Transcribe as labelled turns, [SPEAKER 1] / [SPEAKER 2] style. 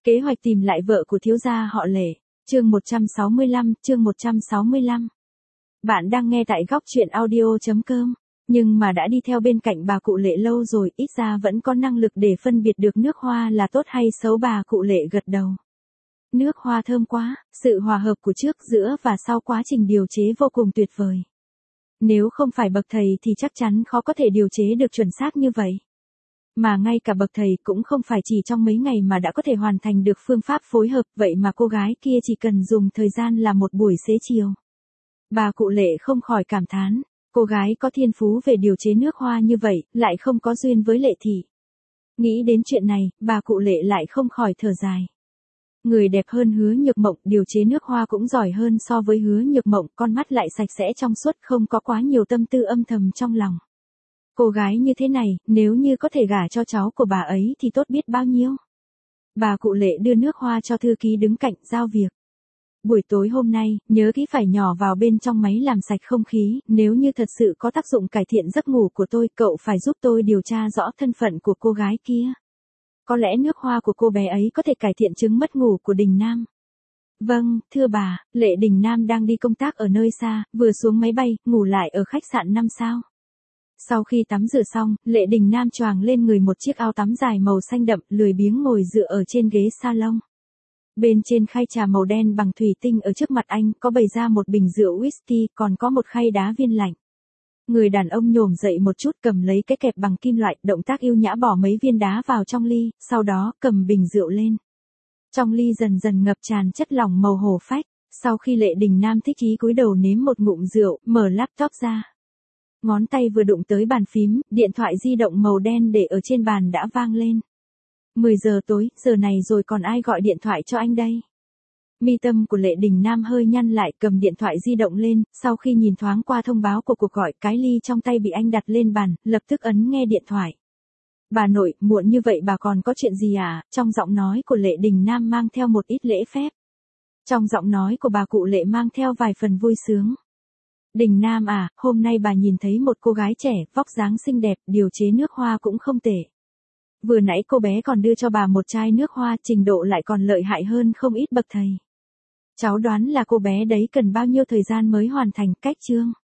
[SPEAKER 1] Kế hoạch tìm lại vợ của thiếu gia họ Lệ. Chương 165. Bạn đang nghe tại góc truyện audio.com. Nhưng mà đã đi theo bên cạnh bà cụ Lệ lâu rồi, ít ra vẫn có năng lực để phân biệt được nước hoa là tốt hay xấu. Bà cụ Lệ gật đầu. Nước hoa thơm quá, sự hòa hợp của trước, giữa và sau quá trình điều chế vô cùng tuyệt vời. Nếu không phải bậc thầy thì chắc chắn khó có thể điều chế được chuẩn xác như vậy. Mà ngay cả bậc thầy cũng không phải chỉ trong mấy ngày mà đã có thể hoàn thành được phương pháp phối hợp, vậy mà cô gái kia chỉ cần dùng thời gian là một buổi xế chiều. Bà cụ Lệ không khỏi cảm thán, cô gái có thiên phú về điều chế nước hoa như vậy, lại không có duyên với Lệ thị. Nghĩ đến chuyện này, bà cụ Lệ lại không khỏi thở dài. Người đẹp hơn Hứa Nhược Mộng, điều chế nước hoa cũng giỏi hơn so với Hứa Nhược Mộng, con mắt lại sạch sẽ trong suốt, không có quá nhiều tâm tư âm thầm trong lòng. Cô gái như thế này, nếu như có thể gả cho cháu của bà ấy thì tốt biết bao nhiêu. Bà cụ Lệ đưa nước hoa cho thư ký đứng cạnh, giao việc. Buổi tối hôm nay, nhớ kỹ phải nhỏ vào bên trong máy làm sạch không khí, nếu như thật sự có tác dụng cải thiện giấc ngủ của tôi, cậu phải giúp tôi điều tra rõ thân phận của cô gái kia. Có lẽ nước hoa của cô bé ấy có thể cải thiện chứng mất ngủ của Đình Nam. Vâng, thưa bà. Lệ Đình Nam đang đi công tác ở nơi xa, vừa xuống máy bay, ngủ lại ở khách sạn 5 sao. Sau khi tắm rửa xong, Lệ Đình Nam choàng lên người một chiếc áo tắm dài màu xanh đậm, lười biếng ngồi dựa ở trên ghế salon. Bên trên khay trà màu đen bằng thủy tinh ở trước mặt anh, có bày ra một bình rượu whisky, còn có một khay đá viên lạnh. Người đàn ông nhổm dậy một chút, cầm lấy cái kẹp bằng kim loại, động tác yêu nhã bỏ mấy viên đá vào trong ly, sau đó cầm bình rượu lên. Trong ly dần dần ngập tràn chất lỏng màu hổ phách. Sau khi Lệ Đình Nam thích chí cúi đầu nếm một ngụm rượu, mở laptop ra. Ngón tay vừa đụng tới bàn phím, điện thoại di động màu đen để ở trên bàn đã vang lên. 10 giờ tối, giờ này rồi còn ai gọi điện thoại cho anh đây? Mi tâm của Lệ Đình Nam hơi nhăn lại, cầm điện thoại di động lên, sau khi nhìn thoáng qua thông báo của cuộc gọi, cái ly trong tay bị anh đặt lên bàn, lập tức ấn nghe điện thoại. Bà nội, muộn như vậy bà còn có chuyện gì à? Trong giọng nói của Lệ Đình Nam mang theo một ít lễ phép. Trong giọng nói của bà cụ Lệ mang theo vài phần vui sướng. Đình Nam à, hôm nay bà nhìn thấy một cô gái trẻ, vóc dáng xinh đẹp, điều chế nước hoa cũng không tệ. Vừa nãy cô bé còn đưa cho bà một chai nước hoa, trình độ lại còn lợi hại hơn không ít bậc thầy. Cháu đoán là cô bé đấy cần bao nhiêu thời gian mới hoàn thành cách chương.